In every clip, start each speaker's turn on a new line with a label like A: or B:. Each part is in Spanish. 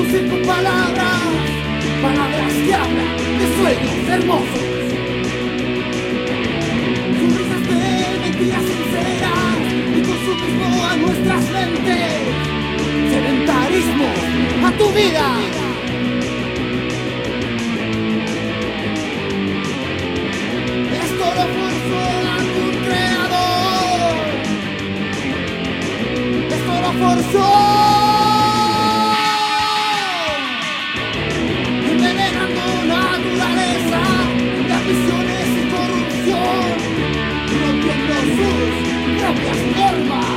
A: circo palabras, palabras que hablan de sueños hermosos. Sonrisas de mentiras sinceras y consumismo a nuestras mentes. Sedentarismo a tu vida. Esto lo forzó algún creador. Esto lo forzó. Envenenando naturaleza de ambiciones y corrupción, rompiendo sus propias normas,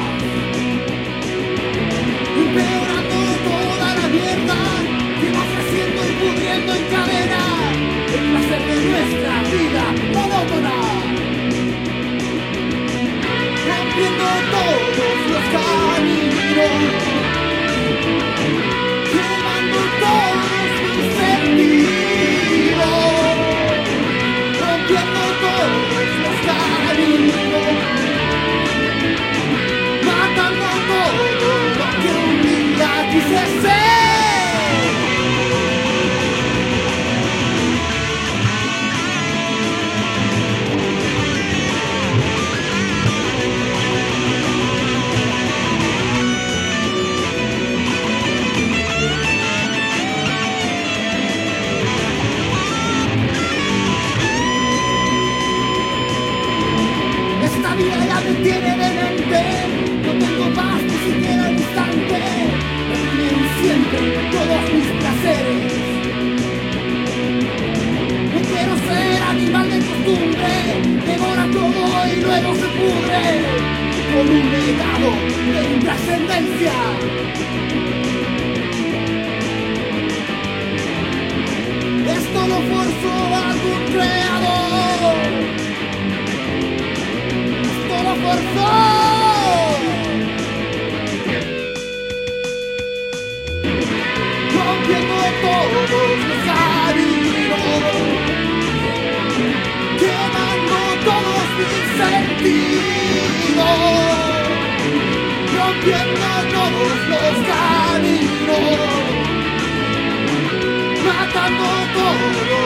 A: empeorando toda la mierda que va creciendo y pudriendo en cadena el placer de nuestra vida monótona, rompiendo todos los caminos, llevando todos mis sentidos, rompiendo todos los caminos, matando todo lo que un día quise ser. Esta vida ya me tiene demente, no tengo paz ni siquiera un instante, reprimen siempre todos mis placeres. No quiero ser animal de costumbre, devora todo y luego se pudre, con un legado de intrascendencia. Esto lo forzó algún creador. Lo forzó, rompiendo todos los caminos, quemando todos mis sentidos, rompiendo todos los caminos, matando todo